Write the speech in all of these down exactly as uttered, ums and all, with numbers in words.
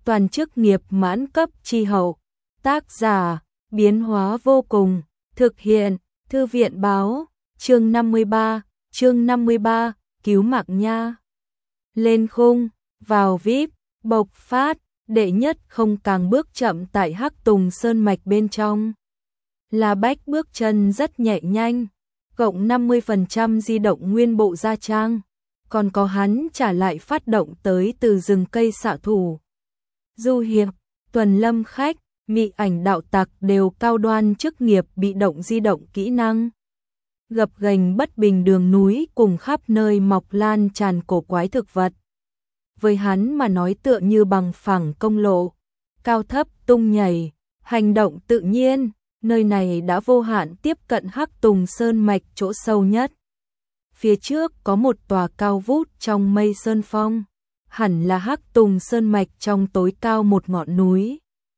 toàn chức nghiệp mãn cấp chi hậu. Tác giả, biến hóa vô cùng, thực hiện, thư viện báo, chương năm mươi ba, chương năm mươi ba, cứu mạng nha. Lên khung, vào vi ai pi, bộc phát, đệ nhất không càng bước chậm tại Hắc Tùng Sơn Mạch bên trong. La Bách bước chân rất nhẹ nhanh, cộng năm mươi phần trăm di động nguyên bộ gia trang, còn có hắn trả lại phát động tới từ rừng cây xạ thủ. Du hiệp, tuần lâm khách, mị ảnh đạo tặc đều cao đoan chức nghiệp bị động di động kỹ năng. Gập ghềnh bất bình đường núi cùng khắp nơi mọc lan tràn cổ quái thực vật. Với hắn mà nói tựa như bằng phẳng công lộ, cao thấp tung nhảy, hành động tự nhiên, nơi này đã vô hạn tiếp cận Hắc Tùng Sơn Mạch chỗ sâu nhất. Phía trước có một tòa cao vút trong mây sơn phong, hẳn là Hắc Tùng Sơn Mạch trong tối cao một ngọn núi.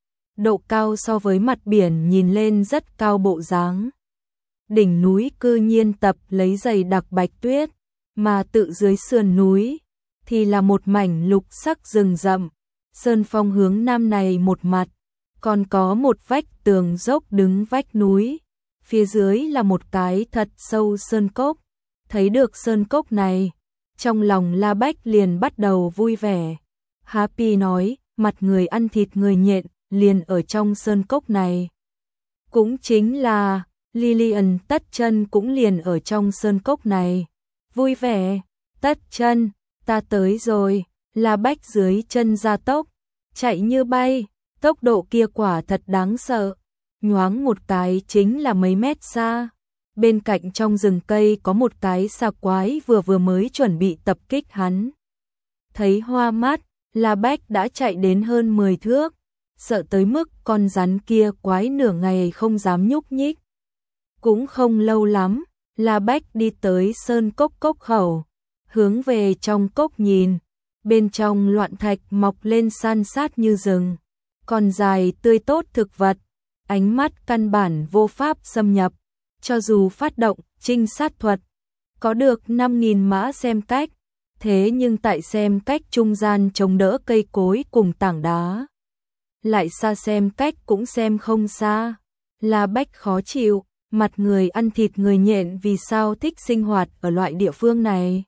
Độ cao so với mặt biển nhìn lên rất cao bộ dáng. Đỉnh núi cư nhiên tập lấy dày đặc bạch tuyết, mà tự dưới sườn núi thì là một mảnh lục sắc rừng rậm. Sơn phong hướng nam này một mặt, còn có một vách tường dốc đứng vách núi, phía dưới là một cái thật sâu sơn cốc. Thấy được sơn cốc này, trong lòng La Bách liền bắt đầu vui vẻ. Happy nói, mặt người ăn thịt người nhện liền ở trong sơn cốc này. Cũng chính là Lillian Tất Chân cũng liền ở trong sơn cốc này. Vui vẻ, Tất Chân, ta tới rồi. La Bách dưới chân gia tốc, chạy như bay, tốc độ kia quả thật đáng sợ. Nhoáng một cái chính là mấy mét xa. Bên cạnh trong rừng cây có một cái xà quái vừa vừa mới chuẩn bị tập kích hắn. Thấy hoa mắt, La Bách đã chạy đến hơn mười thước, sợ tới mức con rắn kia quái nửa ngày không dám nhúc nhích. Cũng không lâu lắm, La Bách đi tới sơn cốc cốc khẩu, hướng về trong cốc nhìn, bên trong loạn thạch mọc lên san sát như rừng, còn dài tươi tốt thực vật, ánh mắt căn bản vô pháp xâm nhập, cho dù phát động trinh sát thuật, có được năm nghìn mã xem cách, thế nhưng tại xem cách trung gian chống đỡ cây cối cùng tảng đá. Lại xa xem cách cũng xem không xa, La Bách khó chịu, mặt người ăn thịt người nhện vì sao thích sinh hoạt ở loại địa phương này.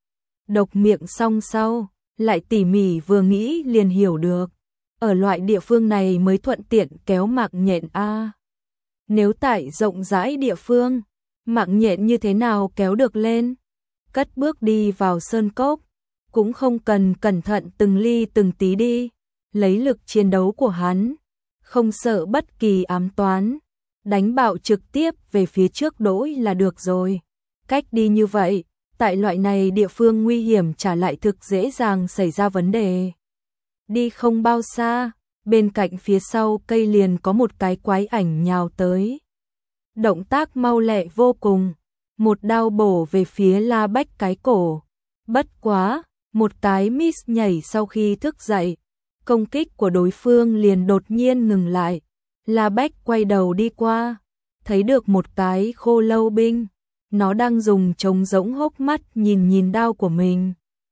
Độc miệng xong sau, lại tỉ mỉ vừa nghĩ liền hiểu được, ở loại địa phương này mới thuận tiện kéo mạng nhện a. Nếu tại rộng rãi địa phương, mạng nhện như thế nào kéo được lên? Cất bước đi vào sơn cốc, cũng không cần cẩn thận từng ly từng tí đi, lấy lực chiến đấu của hắn, không sợ bất kỳ ám toán, đánh bạo trực tiếp về phía trước đỗi là được rồi. Cách đi như vậy, tại loại này địa phương nguy hiểm trả lại thực dễ dàng xảy ra vấn đề. Đi không bao xa, bên cạnh phía sau cây liền có một cái quái ảnh nhào tới. Động tác mau lẹ vô cùng, một đao bổ về phía La Bách cái cổ. Bất quá, một cái miss nhảy sau khi thức dậy, công kích của đối phương liền đột nhiên ngừng lại. La Bách quay đầu đi qua, thấy được một cái khô lâu binh, nó đang dùng trống rỗng hốc mắt nhìn nhìn đao của mình.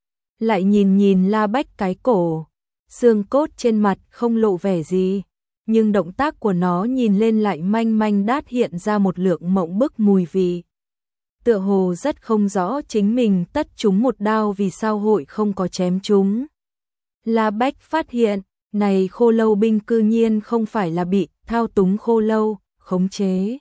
Lại nhìn nhìn La Bách cái cổ, xương cốt trên mặt không lộ vẻ gì, nhưng động tác của nó nhìn lên lại manh manh đát hiện ra một lượng mộng bức mùi vị. Tựa hồ rất không rõ chính mình tất chúng một đao vì sao hội không có chém chúng. La Bách phát hiện, này khô lâu binh cư nhiên không phải là bị thao túng khô lâu, khống chế,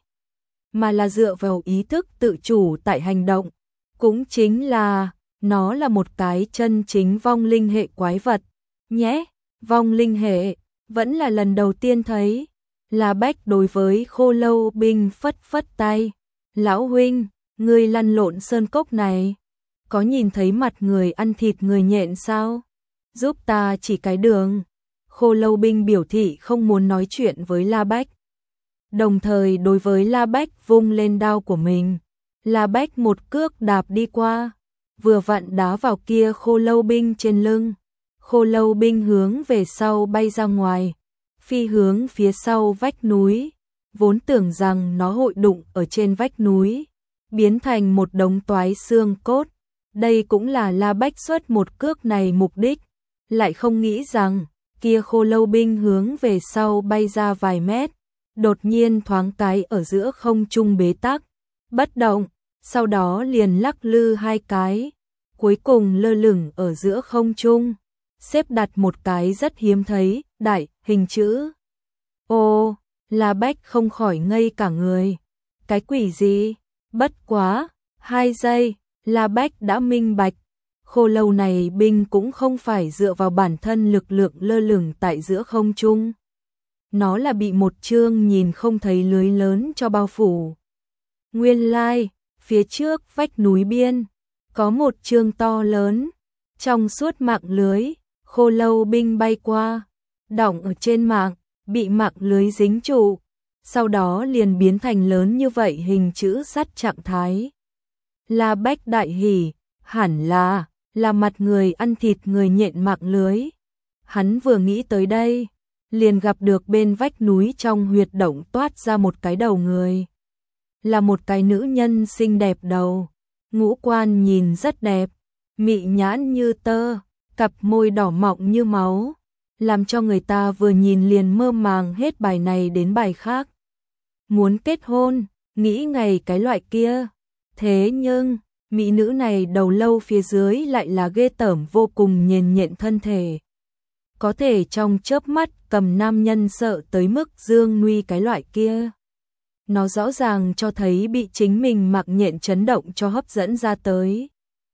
mà là dựa vào ý thức tự chủ tại hành động. Cũng chính là, nó là một cái chân chính vong linh hệ quái vật. Nhé, vong linh hệ, vẫn là lần đầu tiên thấy. La Bách đối với khô lâu binh phất phất tay. Lão huynh, ngươi lăn lộn sơn cốc này, có nhìn thấy mặt người ăn thịt người nhện sao? Giúp ta chỉ cái đường. Khô lâu binh biểu thị không muốn nói chuyện với La Bách. Đồng thời đối với La Bách vung lên đao của mình. La Bách một cước đạp đi qua, vừa vặn đá vào kia khô lâu binh trên lưng. Khô lâu binh hướng về sau bay ra ngoài, phi hướng phía sau vách núi, vốn tưởng rằng nó hội đụng ở trên vách núi, biến thành một đống toái xương cốt. Đây cũng là La Bách xuất một cước này mục đích, lại không nghĩ rằng kia khô lâu binh hướng về sau bay ra vài mét, đột nhiên thoáng cái ở giữa không trung bế tắc, bất động, sau đó liền lắc lư hai cái, cuối cùng lơ lửng ở giữa không trung, xếp đặt một cái rất hiếm thấy, đại, hình chữ. Ô, La Bách không khỏi ngây cả người. Cái quỷ gì? Bất quá, hai giây, La Bách đã minh bạch. Khô lâu này binh cũng không phải dựa vào bản thân lực lượng lơ lửng tại giữa không trung. Nó là bị một chương nhìn không thấy lưới lớn cho bao phủ. Nguyên lai, phía trước vách núi biên, có một chương to lớn. Trong suốt mạng lưới, khô lâu binh bay qua, đọng ở trên mạng, bị mạng lưới dính trụ. Sau đó liền biến thành lớn như vậy hình chữ sắt trạng thái. La Bách đại hỉ, hẳn là, là mặt người ăn thịt người nhện mạng lưới. Hắn vừa nghĩ tới đây, liền gặp được bên vách núi trong huyệt động toát ra một cái đầu người. Là một cái nữ nhân xinh đẹp đầu, ngũ quan nhìn rất đẹp, mị nhãn như tơ, cặp môi đỏ mọng như máu, làm cho người ta vừa nhìn liền mơ màng hết bài này đến bài khác. Muốn kết hôn, nghĩ ngày cái loại kia. Thế nhưng, mỹ nữ này đầu lâu phía dưới lại là ghê tởm vô cùng nhền nhện thân thể. Có thể trong chớp mắt cầm nam nhân sợ tới mức dương nuy cái loại kia. Nó rõ ràng cho thấy bị chính mình mặc nhện chấn động cho hấp dẫn ra tới.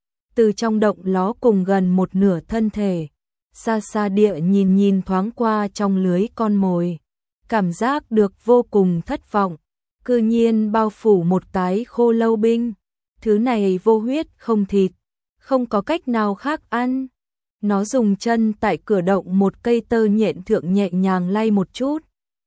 Từ trong động ló cùng gần một nửa thân thể, xa xa địa nhìn nhìn thoáng qua trong lưới con mồi. Cảm giác được vô cùng thất vọng, cư nhiên bao phủ một cái khô lâu binh. Thứ này vô huyết không thịt, không có cách nào khác ăn. Nó dùng chân tại cửa động một cây tơ nhện thượng nhẹ nhàng lay một chút.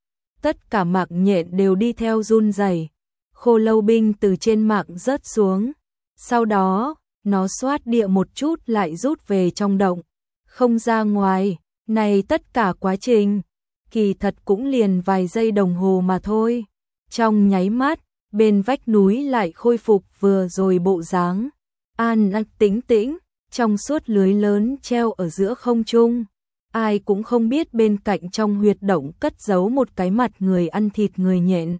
Tất cả mạc nhện đều đi theo run rẩy. Khô lâu binh từ trên mạc rớt xuống. Sau đó, nó xoát địa một chút lại rút về trong động. Không ra ngoài, này tất cả quá trình, kỳ thật cũng liền vài giây đồng hồ mà thôi. Trong nháy mắt, bên vách núi lại khôi phục vừa rồi bộ dáng. An an tĩnh tĩnh, trong suốt lưới lớn treo ở giữa không trung. Ai cũng không biết bên cạnh trong huyệt động cất giấu một cái mặt người ăn thịt người nhện.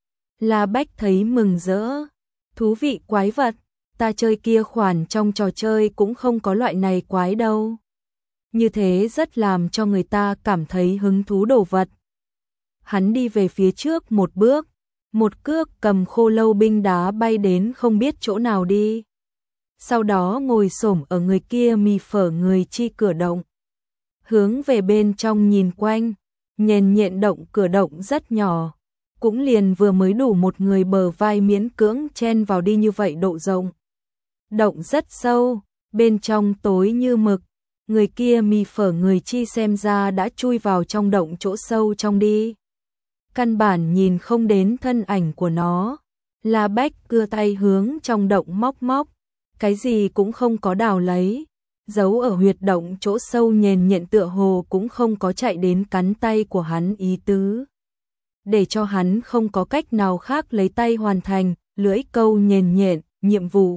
La Bách thấy mừng rỡ. Thú vị quái vật, ta chơi kia khoản trong trò chơi cũng không có loại này quái đâu. Như thế rất làm cho người ta cảm thấy hứng thú đồ vật. Hắn đi về phía trước một bước, một cước cầm khô lâu binh đá bay đến không biết chỗ nào đi. Sau đó ngồi xổm ở người kia mì phở người chi cửa động. Hướng về bên trong nhìn quanh, nhền nhện động cửa động rất nhỏ, cũng liền vừa mới đủ một người bờ vai miễn cưỡng chen vào đi như vậy độ rộng. Động rất sâu, bên trong tối như mực, người kia mì phở người chi xem ra đã chui vào trong động chỗ sâu trong đi. Căn bản nhìn không đến thân ảnh của nó. La Bách cưa tay hướng trong động móc móc, cái gì cũng không có đào lấy. Giấu ở huyệt động chỗ sâu nhền nhện tựa hồ cũng không có chạy đến cắn tay của hắn ý tứ. Để cho hắn không có cách nào khác lấy tay hoàn thành, lưỡi câu nhền nhện, nhiệm vụ.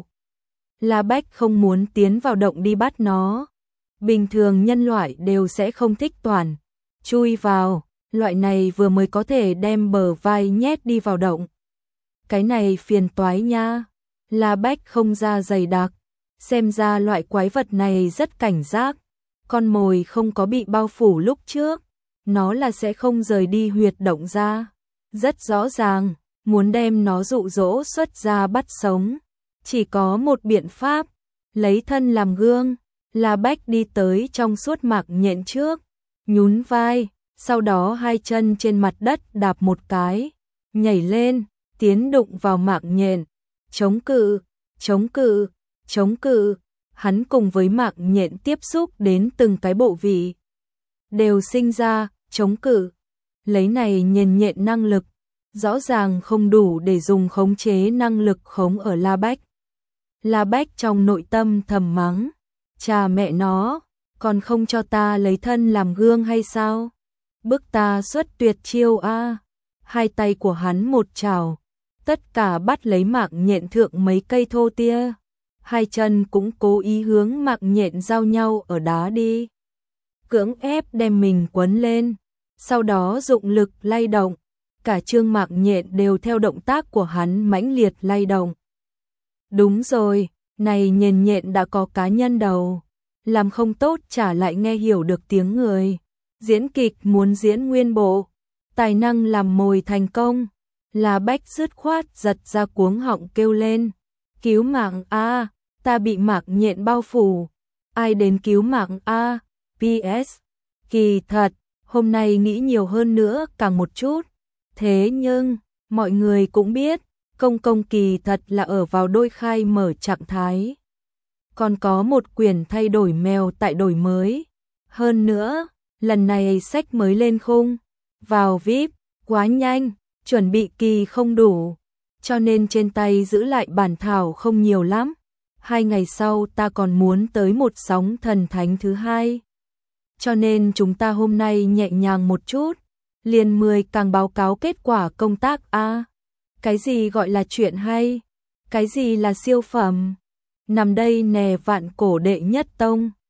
La Bách không muốn tiến vào động đi bắt nó. Bình thường nhân loại đều sẽ không thích toàn chui vào, loại này vừa mới có thể đem bờ vai nhét đi vào động. Cái này phiền toái nha. La Bách không ra dày đặc, xem ra loại quái vật này rất cảnh giác. Con mồi không có bị bao phủ lúc trước, nó là sẽ không rời đi huyệt động ra. Rất rõ ràng, muốn đem nó dụ dỗ xuất ra bắt sống. Chỉ có một biện pháp, lấy thân làm gương. La Bách đi tới trong suốt mạc nhện trước, nhún vai, sau đó hai chân trên mặt đất đạp một cái, nhảy lên, tiến đụng vào mạc nhện, chống cự, chống cự, chống cự. Hắn cùng với mạc nhện tiếp xúc đến từng cái bộ vị, đều sinh ra chống cự. Lấy này nhện nhện năng lực, rõ ràng không đủ để dùng khống chế năng lực khống ở La Bách. La Bách trong nội tâm thầm mắng, cha mẹ nó, còn không cho ta lấy thân làm gương hay sao? Bức ta xuất tuyệt chiêu a. Hai tay của hắn một chảo, tất cả bắt lấy mạc nhện thượng mấy cây thô tia. Hai chân cũng cố ý hướng mạc nhện giao nhau ở đá đi. cưỡng ép đem mình quấn lên, sau đó dụng lực lay động, cả Trương Mạc Nhện đều theo động tác của hắn mãnh liệt lay động. Đúng rồi, này Nhện Nhện đã có cá nhân đầu, làm không tốt chả lại nghe hiểu được tiếng người. Diễn kịch muốn diễn nguyên bộ, tài năng làm mồi thành công, là Bách dứt khoát giật ra cuống họng kêu lên. Cứu mạng a, ta bị Mạc Nhện bao phủ, ai đến cứu mạng a. pê ét. Kỳ thật, hôm nay nghĩ nhiều hơn nữa càng một chút. Thế nhưng, mọi người cũng biết, công công kỳ thật là ở vào đôi khai mở trạng thái. Còn có một quyển thay đổi mèo tại đổi mới. Hơn nữa, lần này sách mới lên khung, vào vi ai pi, quá nhanh, chuẩn bị kỳ không đủ, cho nên trên tay giữ lại bản thảo không nhiều lắm. Hai ngày sau ta còn muốn tới một sóng thần thánh thứ hai. Cho nên chúng ta hôm nay nhẹ nhàng một chút, liền mười càng báo cáo kết quả công tác a. Cái gì gọi là chuyện hay? Cái gì là siêu phẩm? Nằm đây nè vạn cổ đệ nhất tông.